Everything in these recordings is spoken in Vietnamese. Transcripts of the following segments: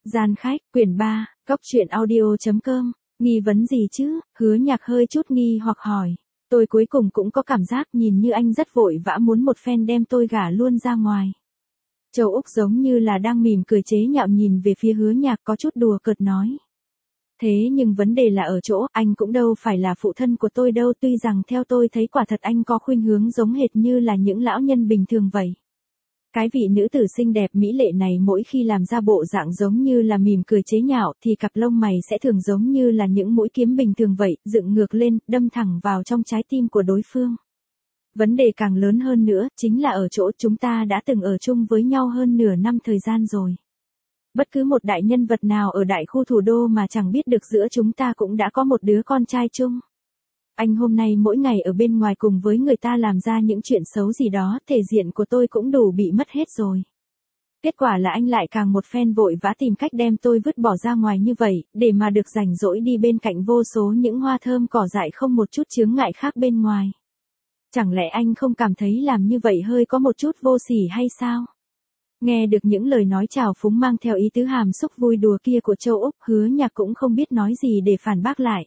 Gian khách, quyển 3, Cóc truyện audio.com, nghi vấn gì chứ? Hứa Nhạc hơi chút nghi hoặc hỏi. Tôi cuối cùng cũng có cảm giác nhìn như anh rất vội vã muốn một phen đem tôi gả luôn ra ngoài. Châu Úc giống như là đang mỉm cười chế nhạo nhìn về phía Hứa Nhạc có chút đùa cợt nói. Thế nhưng vấn đề là ở chỗ anh cũng đâu phải là phụ thân của tôi đâu, tuy rằng theo tôi thấy quả thật anh có khuynh hướng giống hệt như là những lão nhân bình thường vậy. Cái vị nữ tử xinh đẹp mỹ lệ này mỗi khi làm ra bộ dạng giống như là mỉm cười chế nhạo thì cặp lông mày sẽ thường giống như là những mũi kiếm bình thường vậy, dựng ngược lên, đâm thẳng vào trong trái tim của đối phương. Vấn đề càng lớn hơn nữa, chính là ở chỗ chúng ta đã từng ở chung với nhau hơn nửa năm thời gian rồi. Bất cứ một đại nhân vật nào ở đại khu thủ đô mà chẳng biết được giữa chúng ta cũng đã có một đứa con trai chung. Anh hôm nay mỗi ngày ở bên ngoài cùng với người ta làm ra những chuyện xấu gì đó, thể diện của tôi cũng đủ bị mất hết rồi. Kết quả là anh lại càng một phen vội vã tìm cách đem tôi vứt bỏ ra ngoài như vậy, để mà được rảnh rỗi đi bên cạnh vô số những hoa thơm cỏ dại không một chút chướng ngại khác bên ngoài. Chẳng lẽ anh không cảm thấy làm như vậy hơi có một chút vô sỉ hay sao? Nghe được những lời nói trào phúng mang theo ý tứ hàm xúc vui đùa kia của Châu Úc, Hứa Nhạc cũng không biết nói gì để phản bác lại.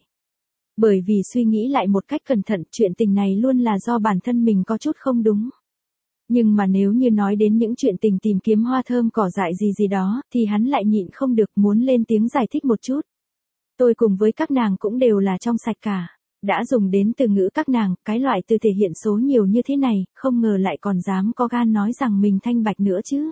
Bởi vì suy nghĩ lại một cách cẩn thận, chuyện tình này luôn là do bản thân mình có chút không đúng. Nhưng mà nếu như nói đến những chuyện tình tìm kiếm hoa thơm cỏ dại gì đó, thì hắn lại nhịn không được muốn lên tiếng giải thích một chút. Tôi cùng với các nàng cũng đều là trong sạch cả. Đã dùng đến từ ngữ các nàng, cái loại từ thể hiện số nhiều như thế này, không ngờ lại còn dám có gan nói rằng mình thanh bạch nữa chứ.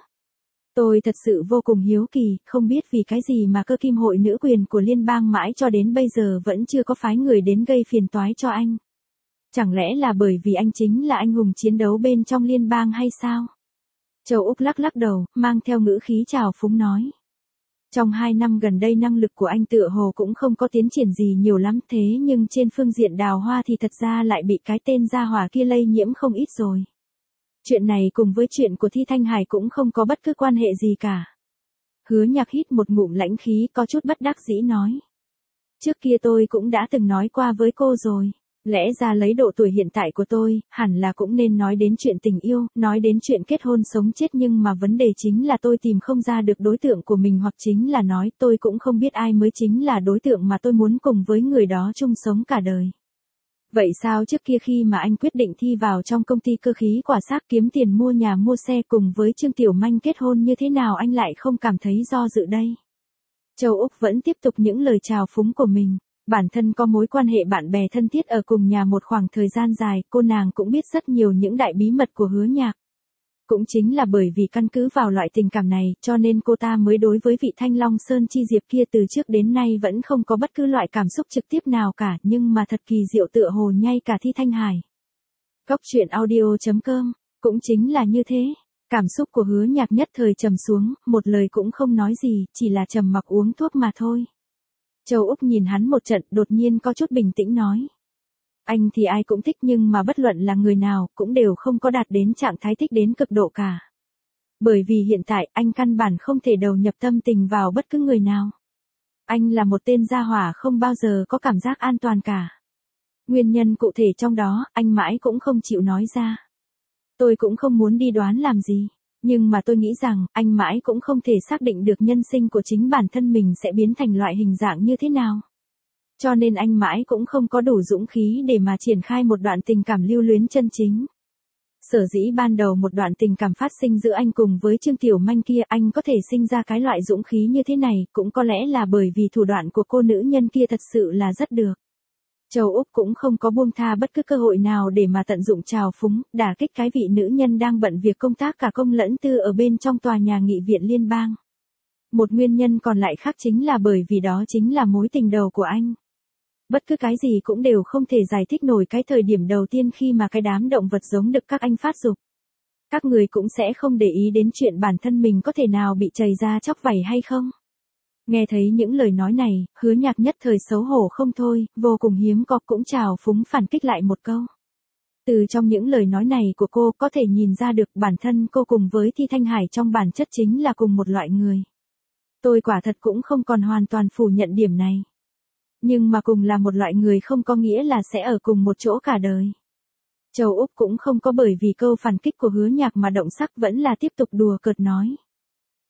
Tôi thật sự vô cùng hiếu kỳ, không biết vì cái gì mà cơ kim hội nữ quyền của liên bang mãi cho đến bây giờ vẫn chưa có phái người đến gây phiền toái cho anh. Chẳng lẽ là bởi vì anh chính là anh hùng chiến đấu bên trong liên bang hay sao? Châu Úc lắc lắc đầu, mang theo ngữ khí trào phúng nói. Trong 2 năm gần đây năng lực của anh tựa hồ cũng không có tiến triển gì nhiều lắm, thế nhưng trên phương diện đào hoa thì thật ra lại bị cái tên gia hỏa kia lây nhiễm không ít rồi. Chuyện này cùng với chuyện của Thi Thanh Hải cũng không có bất cứ quan hệ gì cả. Hứa Nhạc hít một ngụm lãnh khí, có chút bất đắc dĩ nói. Trước kia tôi cũng đã từng nói qua với cô rồi. Lẽ ra lấy độ tuổi hiện tại của tôi, hẳn là cũng nên nói đến chuyện tình yêu, nói đến chuyện kết hôn sống chết, nhưng mà vấn đề chính là tôi tìm không ra được đối tượng của mình, hoặc chính là nói tôi cũng không biết ai mới chính là đối tượng mà tôi muốn cùng với người đó chung sống cả đời. Vậy sao trước kia khi mà anh quyết định thi vào trong công ty cơ khí quả xác kiếm tiền mua nhà mua xe cùng với Trương Tiểu Manh kết hôn như thế nào anh lại không cảm thấy do dự đây? Châu Úc vẫn tiếp tục những lời trào phúng của mình. Bản thân có mối quan hệ bạn bè thân thiết ở cùng nhà một khoảng thời gian dài, cô nàng cũng biết rất nhiều những đại bí mật của Hứa Nhạc. Cũng chính là bởi vì căn cứ vào loại tình cảm này, cho nên cô ta mới đối với vị Thanh Long Sơn Chi Diệp kia từ trước đến nay vẫn không có bất cứ loại cảm xúc trực tiếp nào cả, nhưng mà thật kỳ diệu tựa hồ ngay cả Thi Thanh Hải. Cóc truyện audio.com, cũng chính là như thế. Cảm xúc của Hứa Nhạc nhất thời trầm xuống, một lời cũng không nói gì, chỉ là trầm mặc uống thuốc mà thôi. Châu Úc nhìn hắn một trận, đột nhiên có chút bình tĩnh nói. Anh thì ai cũng thích, nhưng mà bất luận là người nào, cũng đều không có đạt đến trạng thái thích đến cực độ cả. Bởi vì hiện tại, anh căn bản không thể đầu nhập tâm tình vào bất cứ người nào. Anh là một tên gia hỏa không bao giờ có cảm giác an toàn cả. Nguyên nhân cụ thể trong đó, anh mãi cũng không chịu nói ra. Tôi cũng không muốn đi đoán làm gì. Nhưng mà tôi nghĩ rằng, anh mãi cũng không thể xác định được nhân sinh của chính bản thân mình sẽ biến thành loại hình dạng như thế nào. Cho nên anh mãi cũng không có đủ dũng khí để mà triển khai một đoạn tình cảm lưu luyến chân chính. Sở dĩ ban đầu một đoạn tình cảm phát sinh giữa anh cùng với Trương Tiểu Manh kia, anh có thể sinh ra cái loại dũng khí như thế này, cũng có lẽ là bởi vì thủ đoạn của cô nữ nhân kia thật sự là rất được. Châu Úc cũng không có buông tha bất cứ cơ hội nào để mà tận dụng trào phúng, đả kích cái vị nữ nhân đang bận việc công tác cả công lẫn tư ở bên trong tòa nhà nghị viện liên bang. Một nguyên nhân còn lại khác chính là bởi vì đó chính là mối tình đầu của anh. Bất cứ cái gì cũng đều không thể giải thích nổi cái thời điểm đầu tiên khi mà cái đám động vật giống được các anh phát dục. Các người cũng sẽ không để ý đến chuyện bản thân mình có thể nào bị chày ra chóc vảy hay không. Nghe thấy những lời nói này, Hứa Nhạc nhất thời xấu hổ không thôi, vô cùng hiếm có cũng trào phúng phản kích lại một câu. Từ trong những lời nói này của cô có thể nhìn ra được bản thân cô cùng với Thi Thanh Hải trong bản chất chính là cùng một loại người. Tôi quả thật cũng không còn hoàn toàn phủ nhận điểm này. Nhưng mà cùng là một loại người không có nghĩa là sẽ ở cùng một chỗ cả đời. Châu Úc cũng không có bởi vì câu phản kích của Hứa Nhạc mà động sắc, vẫn là tiếp tục đùa cợt nói.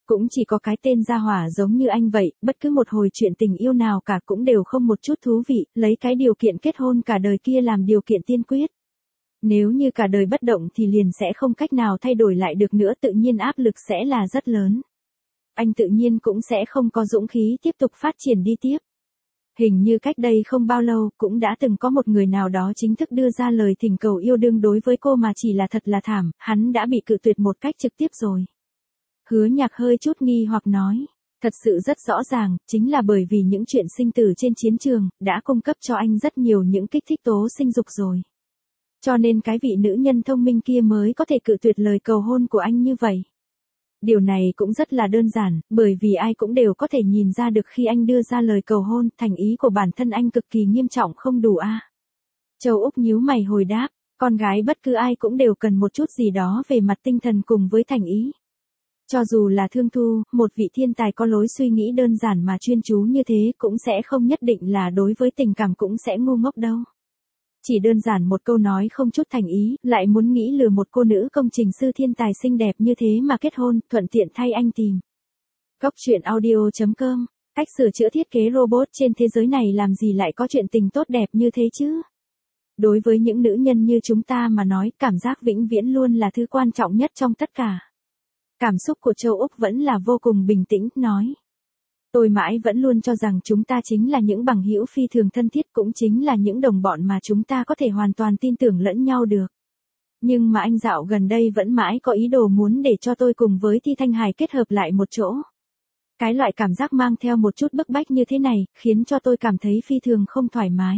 Cũng chỉ có cái tên gia hỏa giống như anh vậy, bất cứ một hồi chuyện tình yêu nào cả cũng đều không một chút thú vị, lấy cái điều kiện kết hôn cả đời kia làm điều kiện tiên quyết. Nếu như cả đời bất động thì liền sẽ không cách nào thay đổi lại được nữa, tự nhiên áp lực sẽ là rất lớn. Anh tự nhiên cũng sẽ không có dũng khí tiếp tục phát triển đi tiếp. Hình như cách đây không bao lâu cũng đã từng có một người nào đó chính thức đưa ra lời thỉnh cầu yêu đương đối với cô mà chỉ là thật là thảm, hắn đã bị cự tuyệt một cách trực tiếp rồi. Hứa Nhạc hơi chút nghi hoặc nói, thật sự rất rõ ràng, chính là bởi vì những chuyện sinh tử trên chiến trường, đã cung cấp cho anh rất nhiều những kích thích tố sinh dục rồi. Cho nên cái vị nữ nhân thông minh kia mới có thể cự tuyệt lời cầu hôn của anh như vậy. Điều này cũng rất là đơn giản, bởi vì ai cũng đều có thể nhìn ra được khi anh đưa ra lời cầu hôn, thành ý của bản thân anh cực kỳ nghiêm trọng không đủ a. Châu Úc nhíu mày hồi đáp, con gái bất cứ ai cũng đều cần một chút gì đó về mặt tinh thần cùng với thành ý. Cho dù là Thương Thu, một vị thiên tài có lối suy nghĩ đơn giản mà chuyên chú như thế cũng sẽ không nhất định là đối với tình cảm cũng sẽ ngu ngốc đâu. Chỉ đơn giản một câu nói không chút thành ý, lại muốn nghĩ lừa một cô nữ công trình sư thiên tài xinh đẹp như thế mà kết hôn, thuận tiện thay anh tìm. Góc truyện audio.com, cách sửa chữa thiết kế robot trên thế giới này làm gì lại có chuyện tình tốt đẹp như thế chứ? Đối với những nữ nhân như chúng ta mà nói, cảm giác vĩnh viễn luôn là thứ quan trọng nhất trong tất cả. Cảm xúc của Châu Úc vẫn là vô cùng bình tĩnh, nói. Tôi mãi vẫn luôn cho rằng chúng ta chính là những bằng hữu phi thường thân thiết, cũng chính là những đồng bọn mà chúng ta có thể hoàn toàn tin tưởng lẫn nhau được. Nhưng mà anh dạo gần đây vẫn mãi có ý đồ muốn để cho tôi cùng với Ti Thanh Hải kết hợp lại một chỗ. Cái loại cảm giác mang theo một chút bức bách như thế này, khiến cho tôi cảm thấy phi thường không thoải mái.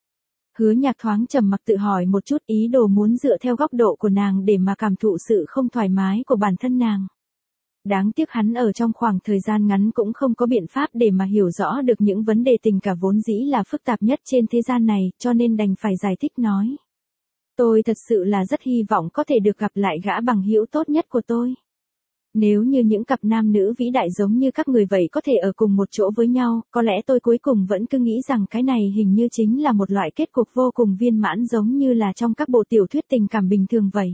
Hứa Nhạc thoáng trầm mặc tự hỏi một chút, ý đồ muốn dựa theo góc độ của nàng để mà cảm thụ sự không thoải mái của bản thân nàng. Đáng tiếc hắn ở trong khoảng thời gian ngắn cũng không có biện pháp để mà hiểu rõ được những vấn đề tình cảm vốn dĩ là phức tạp nhất trên thế gian này, cho nên đành phải giải thích nói. Tôi thật sự là rất hy vọng có thể được gặp lại gã bằng hữu tốt nhất của tôi. Nếu như những cặp nam nữ vĩ đại giống như các người vậy có thể ở cùng một chỗ với nhau, có lẽ tôi cuối cùng vẫn cứ nghĩ rằng cái này hình như chính là một loại kết cục vô cùng viên mãn, giống như là trong các bộ tiểu thuyết tình cảm bình thường vậy.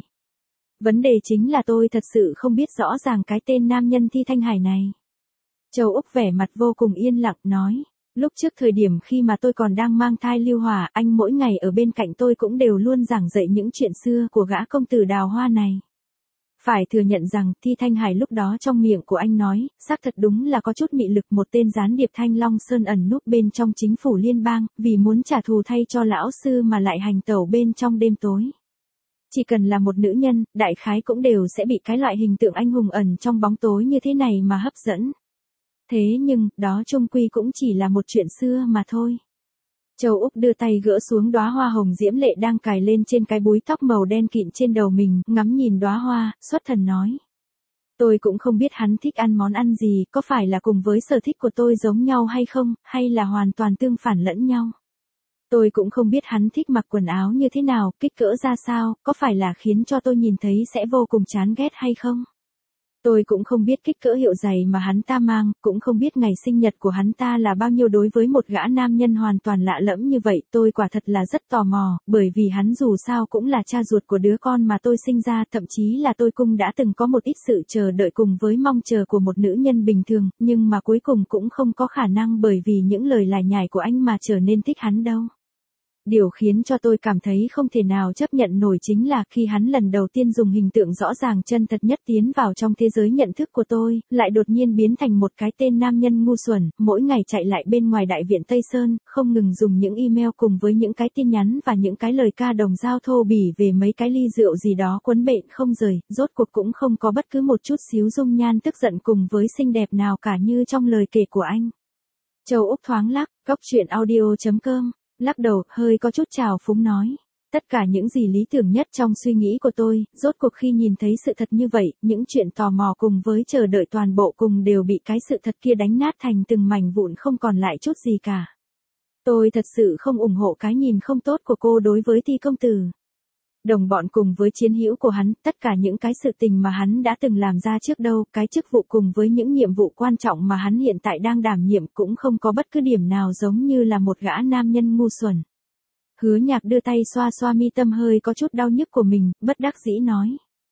Vấn đề chính là tôi thật sự không biết rõ ràng cái tên nam nhân Ti Thanh Hải này. Châu Úc vẻ mặt vô cùng yên lặng nói, lúc trước thời điểm khi mà tôi còn đang mang thai Lưu Hòa, anh mỗi ngày ở bên cạnh tôi cũng đều luôn giảng dạy những chuyện xưa của gã công tử đào hoa này. Phải thừa nhận rằng Ti Thanh Hải lúc đó trong miệng của anh nói, xác thật đúng là có chút mị lực, một tên gián điệp Thanh Long Sơn ẩn núp bên trong chính phủ liên bang, vì muốn trả thù thay cho lão sư mà lại hành tẩu bên trong đêm tối. Chỉ cần là một nữ nhân, đại khái cũng đều sẽ bị cái loại hình tượng anh hùng ẩn trong bóng tối như thế này mà hấp dẫn. Thế nhưng, đó chung quy cũng chỉ là một chuyện xưa mà thôi. Châu Úc đưa tay gỡ xuống đóa hoa hồng diễm lệ đang cài lên trên cái búi tóc màu đen kịn trên đầu mình, ngắm nhìn đóa hoa, xuất thần nói. Tôi cũng không biết hắn thích ăn món ăn gì, có phải là cùng với sở thích của tôi giống nhau hay không, hay là hoàn toàn tương phản lẫn nhau. Tôi cũng không biết hắn thích mặc quần áo như thế nào, kích cỡ ra sao, có phải là khiến cho tôi nhìn thấy sẽ vô cùng chán ghét hay không. Tôi cũng không biết kích cỡ hiệu giày mà hắn ta mang, cũng không biết ngày sinh nhật của hắn ta là bao nhiêu. Đối với một gã nam nhân hoàn toàn lạ lẫm như vậy, tôi quả thật là rất tò mò, bởi vì hắn dù sao cũng là cha ruột của đứa con mà tôi sinh ra, thậm chí là tôi cũng đã từng có một ít sự chờ đợi cùng với mong chờ của một nữ nhân bình thường, nhưng mà cuối cùng cũng không có khả năng bởi vì những lời lải nhải của anh mà trở nên thích hắn đâu. Điều khiến cho tôi cảm thấy không thể nào chấp nhận nổi chính là khi hắn lần đầu tiên dùng hình tượng rõ ràng chân thật nhất tiến vào trong thế giới nhận thức của tôi, lại đột nhiên biến thành một cái tên nam nhân ngu xuẩn, mỗi ngày chạy lại bên ngoài đại viện Tây Sơn, không ngừng dùng những email cùng với những cái tin nhắn và những cái lời ca đồng dao thô bỉ về mấy cái ly rượu gì đó quấn bệnh không rời, rốt cuộc cũng không có bất cứ một chút xíu dung nhan tức giận cùng với xinh đẹp nào cả như trong lời kể của anh. Châu Úc thoáng lắc, góc truyện audio.com. Lắc đầu, hơi có chút trào phúng nói. Tất cả những gì lý tưởng nhất trong suy nghĩ của tôi, rốt cuộc khi nhìn thấy sự thật như vậy, những chuyện tò mò cùng với chờ đợi toàn bộ cùng đều bị cái sự thật kia đánh nát thành từng mảnh vụn, không còn lại chút gì cả. Tôi thật sự không ủng hộ cái nhìn không tốt của cô đối với Ti công tử. Đồng bọn cùng với chiến hữu của hắn, tất cả những cái sự tình mà hắn đã từng làm ra trước đâu, cái chức vụ cùng với những nhiệm vụ quan trọng mà hắn hiện tại đang đảm nhiệm cũng không có bất cứ điểm nào giống như là một gã nam nhân ngu xuẩn. Hứa Nhạc đưa tay xoa xoa mi tâm hơi có chút đau nhức của mình, bất đắc dĩ nói.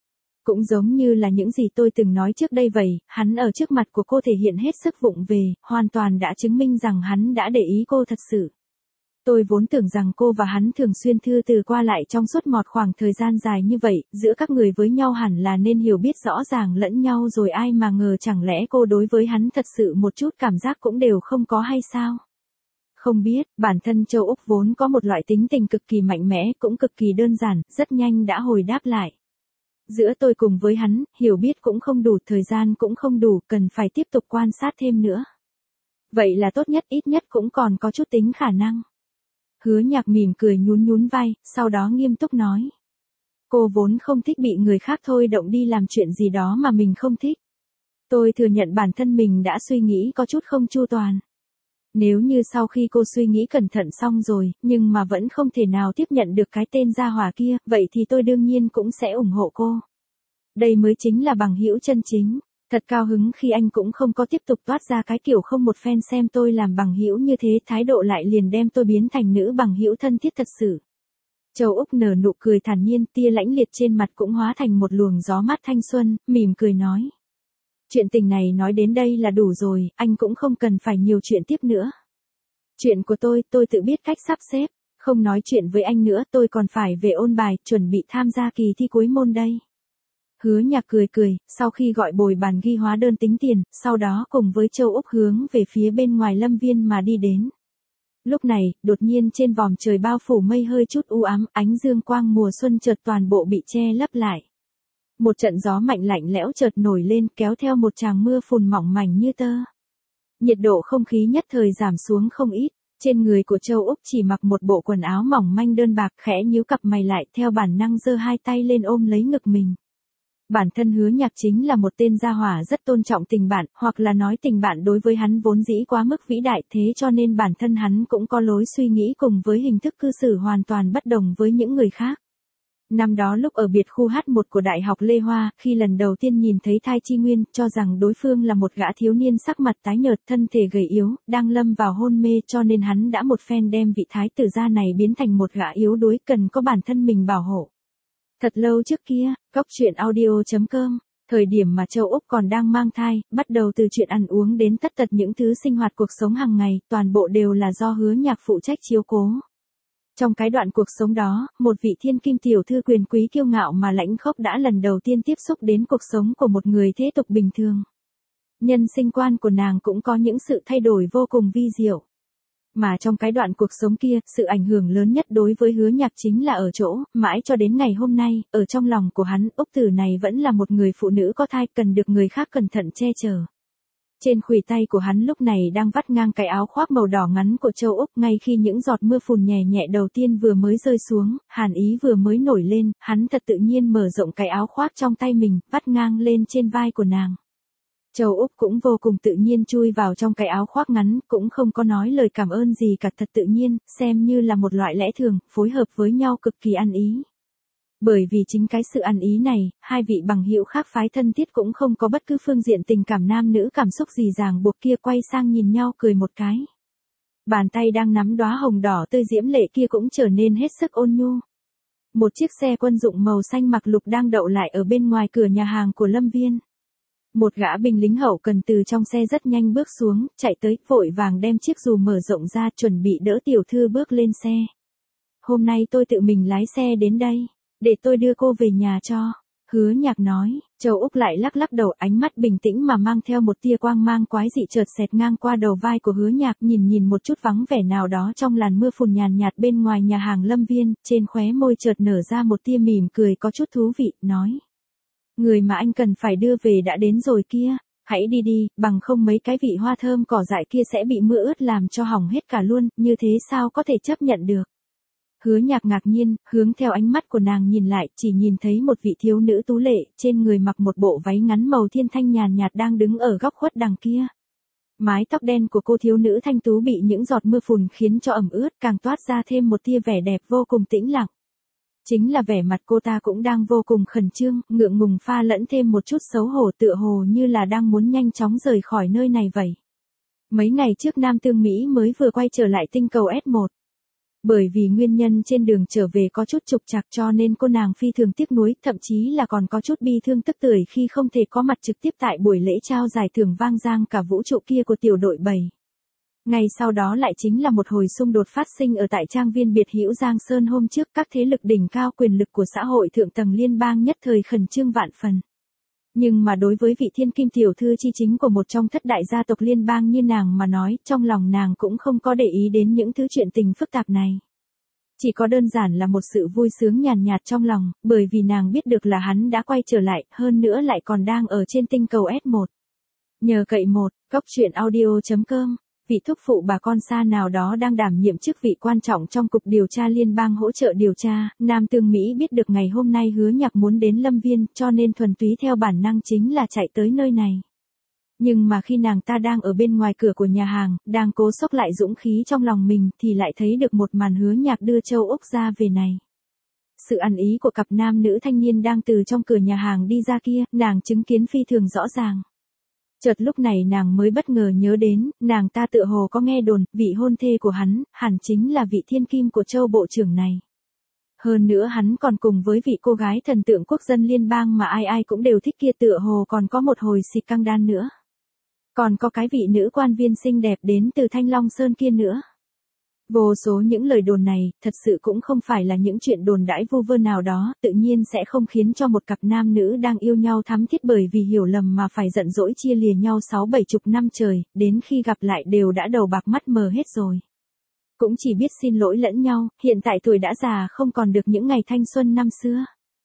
Cũng giống như là những gì tôi từng nói trước đây vậy, hắn ở trước mặt của cô thể hiện hết sức vụng về, hoàn toàn đã chứng minh rằng hắn đã để ý cô thật sự. Tôi vốn tưởng rằng cô và hắn thường xuyên thư từ qua lại trong suốt một khoảng thời gian dài như vậy, giữa các người với nhau hẳn là nên hiểu biết rõ ràng lẫn nhau rồi, ai mà ngờ chẳng lẽ cô đối với hắn thật sự một chút cảm giác cũng đều không có hay sao? Không biết, bản thân Châu Úc vốn có một loại tính tình cực kỳ mạnh mẽ, cũng cực kỳ đơn giản, rất nhanh đã hồi đáp lại. Giữa tôi cùng với hắn, hiểu biết cũng không đủ, thời gian cũng không đủ, cần phải tiếp tục quan sát thêm nữa. Vậy là tốt nhất, ít nhất cũng còn có chút tính khả năng. Hứa Nhạc mỉm cười nhún nhún vai, sau đó nghiêm túc nói. Cô vốn không thích bị người khác thôi động đi làm chuyện gì đó mà mình không thích. Tôi thừa nhận bản thân mình đã suy nghĩ có chút không chu toàn. Nếu như sau khi cô suy nghĩ cẩn thận xong rồi, nhưng mà vẫn không thể nào tiếp nhận được cái tên gia hỏa kia, vậy thì tôi đương nhiên cũng sẽ ủng hộ cô. Đây mới chính là bằng hữu chân chính. Thật cao hứng khi anh cũng không có tiếp tục toát ra cái kiểu không một phen xem tôi làm bằng hữu như thế, thái độ lại liền đem tôi biến thành nữ bằng hữu thân thiết thật sự. Châu Úc nở nụ cười thản nhiên, tia lãnh liệt trên mặt cũng hóa thành một luồng gió mát thanh xuân, mỉm cười nói. Chuyện tình này nói đến đây là đủ rồi, anh cũng không cần phải nhiều chuyện tiếp nữa. Chuyện của tôi tự biết cách sắp xếp, không nói chuyện với anh nữa, tôi còn phải về ôn bài, chuẩn bị tham gia kỳ thi cuối môn đây. Hứa Nhạc cười cười, sau khi gọi bồi bàn ghi hóa đơn tính tiền, sau đó cùng với Châu Úc hướng về phía bên ngoài lâm viên mà đi đến. Lúc này, đột nhiên trên vòm trời bao phủ mây hơi chút u ám, ánh dương quang mùa xuân chợt toàn bộ bị che lấp lại. Một trận gió mạnh lạnh lẽo chợt nổi lên, kéo theo một tràng mưa phùn mỏng mảnh như tơ. Nhiệt độ không khí nhất thời giảm xuống không ít, trên người của Châu Úc chỉ mặc một bộ quần áo mỏng manh đơn bạc, khẽ nhíu cặp mày lại, theo bản năng giơ hai tay lên ôm lấy ngực mình. Bản thân Hứa Nhạc chính là một tên gia hỏa rất tôn trọng tình bạn, hoặc là nói tình bạn đối với hắn vốn dĩ quá mức vĩ đại, thế cho nên bản thân hắn cũng có lối suy nghĩ cùng với hình thức cư xử hoàn toàn bất đồng với những người khác. Năm đó lúc ở biệt khu H1 của Đại học Lê Hoa, khi lần đầu tiên nhìn thấy Thai Chi Nguyên, cho rằng đối phương là một gã thiếu niên sắc mặt tái nhợt, thân thể gầy yếu, đang lâm vào hôn mê, cho nên hắn đã một phen đem vị thái tử gia này biến thành một gã yếu đuối, cần có bản thân mình bảo hộ. Thật lâu trước kia, Cóc Truyện Audio.com, thời điểm mà Châu Úc còn đang mang thai, bắt đầu từ chuyện ăn uống đến tất tật những thứ sinh hoạt cuộc sống hàng ngày, toàn bộ đều là do Hứa Nhạc phụ trách chiếu cố. Trong cái đoạn cuộc sống đó, một vị thiên kim tiểu thư quyền quý kiêu ngạo mà lãnh khốc đã lần đầu tiên tiếp xúc đến cuộc sống của một người thế tục bình thường. Nhân sinh quan của nàng cũng có những sự thay đổi vô cùng vi diệu. Mà trong cái đoạn cuộc sống kia, sự ảnh hưởng lớn nhất đối với Hứa Nhạc chính là ở chỗ, mãi cho đến ngày hôm nay, ở trong lòng của hắn, Úc Tử này vẫn là một người phụ nữ có thai, cần được người khác cẩn thận che chở. Trên khuỷu tay của hắn lúc này đang vắt ngang cái áo khoác màu đỏ ngắn của Châu Úc, ngay khi những giọt mưa phùn nhẹ nhẹ đầu tiên vừa mới rơi xuống, hàn ý vừa mới nổi lên, hắn thật tự nhiên mở rộng cái áo khoác trong tay mình, vắt ngang lên trên vai của nàng. Châu Úc cũng vô cùng tự nhiên chui vào trong cái áo khoác ngắn, cũng không có nói lời cảm ơn gì cả, thật tự nhiên, xem như là một loại lẽ thường, phối hợp với nhau cực kỳ ăn ý. Bởi vì chính cái sự ăn ý này, hai vị bằng hữu khác phái thân thiết cũng không có bất cứ phương diện tình cảm nam nữ cảm xúc gì ràng buộc kia, quay sang nhìn nhau cười một cái. Bàn tay đang nắm đóa hồng đỏ tươi diễm lệ kia cũng trở nên hết sức ôn nhu. Một chiếc xe quân dụng màu xanh mặc lục đang đậu lại ở bên ngoài cửa nhà hàng của Lâm Viên. Một gã binh lính hậu cần từ trong xe rất nhanh bước xuống, chạy tới, vội vàng đem chiếc dù mở rộng ra, chuẩn bị đỡ tiểu thư bước lên xe. Hôm nay tôi tự mình lái xe đến đây, để tôi đưa cô về nhà cho. Hứa Nhạc nói. Châu Úc lại lắc lắc đầu, ánh mắt bình tĩnh mà mang theo một tia quang mang quái dị chợt xẹt ngang qua đầu vai của Hứa Nhạc, nhìn một chút vắng vẻ nào đó trong làn mưa phùn nhàn nhạt bên ngoài nhà hàng Lâm Viên, trên khóe môi chợt nở ra một tia mỉm cười có chút thú vị, nói. Người mà anh cần phải đưa về đã đến rồi kia, hãy đi đi, bằng không mấy cái vị hoa thơm cỏ dại kia sẽ bị mưa ướt làm cho hỏng hết cả luôn, như thế sao có thể chấp nhận được. Hứa Nhạc ngạc nhiên, hướng theo ánh mắt của nàng nhìn lại, chỉ nhìn thấy một vị thiếu nữ tú lệ, trên người mặc một bộ váy ngắn màu thiên thanh nhàn nhạt đang đứng ở góc khuất đằng kia. Mái tóc đen của cô thiếu nữ thanh tú bị những giọt mưa phùn khiến cho ẩm ướt, càng toát ra thêm một tia vẻ đẹp vô cùng tĩnh lặng. Chính là vẻ mặt cô ta cũng đang vô cùng khẩn trương, ngượng ngùng pha lẫn thêm một chút xấu hổ, tựa hồ như là đang muốn nhanh chóng rời khỏi nơi này vậy. Mấy ngày trước Nam Tương Mỹ mới vừa quay trở lại tinh cầu S1. Bởi vì nguyên nhân trên đường trở về có chút trục trặc cho nên cô nàng phi thường tiếc nuối, thậm chí là còn có chút bi thương tức tưởi khi không thể có mặt trực tiếp tại buổi lễ trao giải thưởng vang dang cả vũ trụ kia của tiểu đội 7. Ngay sau đó lại chính là một hồi xung đột phát sinh ở tại trang viên biệt hữu Giang Sơn hôm trước, các thế lực đỉnh cao quyền lực của xã hội thượng tầng liên bang nhất thời khẩn trương vạn phần. Nhưng mà đối với vị thiên kim tiểu thư chi chính của một trong thất đại gia tộc liên bang như nàng mà nói, trong lòng nàng cũng không có để ý đến những thứ chuyện tình phức tạp này. Chỉ có đơn giản là một sự vui sướng nhàn nhạt trong lòng, bởi vì nàng biết được là hắn đã quay trở lại, hơn nữa lại còn đang ở trên tinh cầu S1. Nhờ cậy góc truyện audio.com. Vị thúc phụ bà con xa nào đó đang đảm nhiệm chức vị quan trọng trong cục điều tra liên bang hỗ trợ điều tra, Nam Tương Mỹ biết được ngày hôm nay Hứa Nhạc muốn đến Lâm Viên, cho nên thuần túy theo bản năng chính là chạy tới nơi này. Nhưng mà khi nàng ta đang ở bên ngoài cửa của nhà hàng, đang cố xốc lại dũng khí trong lòng mình thì lại thấy được một màn Hứa Nhạc đưa châu Úc ra về này. Sự ăn ý của cặp nam nữ thanh niên đang từ trong cửa nhà hàng đi ra kia, nàng chứng kiến phi thường rõ ràng. Chợt lúc này nàng mới bất ngờ nhớ đến, nàng ta tựa hồ có nghe đồn, vị hôn thê của hắn, hẳn chính là vị thiên kim của châu bộ trưởng này. Hơn nữa hắn còn cùng với vị cô gái thần tượng quốc dân liên bang mà ai ai cũng đều thích kia, tựa hồ còn có một hồi xịt căng đan nữa. Còn có cái vị nữ quan viên xinh đẹp đến từ Thanh Long Sơn kia nữa. Vô số những lời đồn này, thật sự cũng không phải là những chuyện đồn đãi vu vơ nào đó, tự nhiên sẽ không khiến cho một cặp nam nữ đang yêu nhau thắm thiết bởi vì hiểu lầm mà phải giận dỗi chia lìa nhau 60-70 năm trời, đến khi gặp lại đều đã đầu bạc mắt mờ hết rồi. Cũng chỉ biết xin lỗi lẫn nhau, hiện tại tuổi đã già không còn được những ngày thanh xuân năm xưa.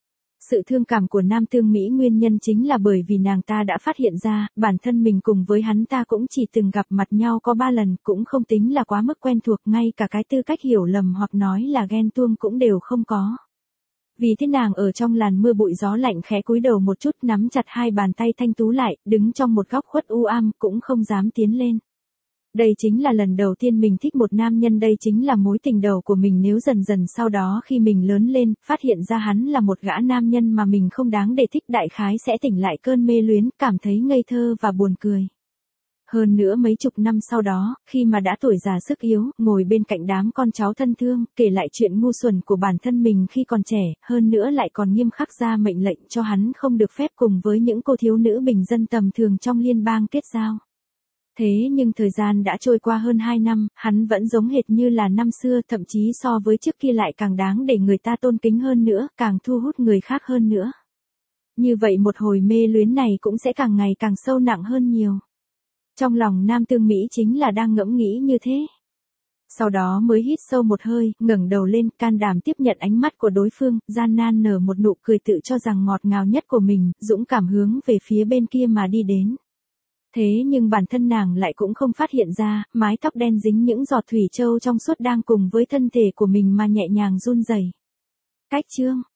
Sự thương cảm của Nam Tương Mỹ nguyên nhân chính là bởi vì nàng ta đã phát hiện ra, bản thân mình cùng với hắn ta cũng chỉ từng gặp mặt nhau có 3 lần, cũng không tính là quá mức quen thuộc, ngay cả cái tư cách hiểu lầm hoặc nói là ghen tuông cũng đều không có. Vì thế nàng ở trong làn mưa bụi gió lạnh khẽ cúi đầu một chút, nắm chặt hai bàn tay thanh tú lại, đứng trong một góc khuất u ám, cũng không dám tiến lên. Đây chính là lần đầu tiên mình thích một nam nhân, đây chính là mối tình đầu của mình, nếu dần dần sau đó khi mình lớn lên, phát hiện ra hắn là một gã nam nhân mà mình không đáng để thích, đại khái sẽ tỉnh lại cơn mê luyến, cảm thấy ngây thơ và buồn cười. Hơn nữa mấy chục năm sau đó, khi mà đã tuổi già sức yếu, ngồi bên cạnh đám con cháu thân thương, kể lại chuyện ngu xuẩn của bản thân mình khi còn trẻ, hơn nữa lại còn nghiêm khắc ra mệnh lệnh cho hắn không được phép cùng với những cô thiếu nữ bình dân tầm thường trong liên bang kết giao. Thế nhưng thời gian đã trôi qua hơn 2 năm, hắn vẫn giống hệt như là năm xưa, thậm chí so với trước kia lại càng đáng để người ta tôn kính hơn nữa, càng thu hút người khác hơn nữa. Như vậy một hồi mê luyến này cũng sẽ càng ngày càng sâu nặng hơn nhiều. Trong lòng Nam Tương Mỹ chính là đang ngẫm nghĩ như thế. Sau đó mới hít sâu một hơi, ngẩng đầu lên, can đảm tiếp nhận ánh mắt của đối phương, gian nan nở một nụ cười tự cho rằng ngọt ngào nhất của mình, dũng cảm hướng về phía bên kia mà đi đến. Thế nhưng bản thân nàng lại cũng không phát hiện ra, mái tóc đen dính những giọt thủy châu trong suốt đang cùng với thân thể của mình mà nhẹ nhàng run rẩy. Cách chương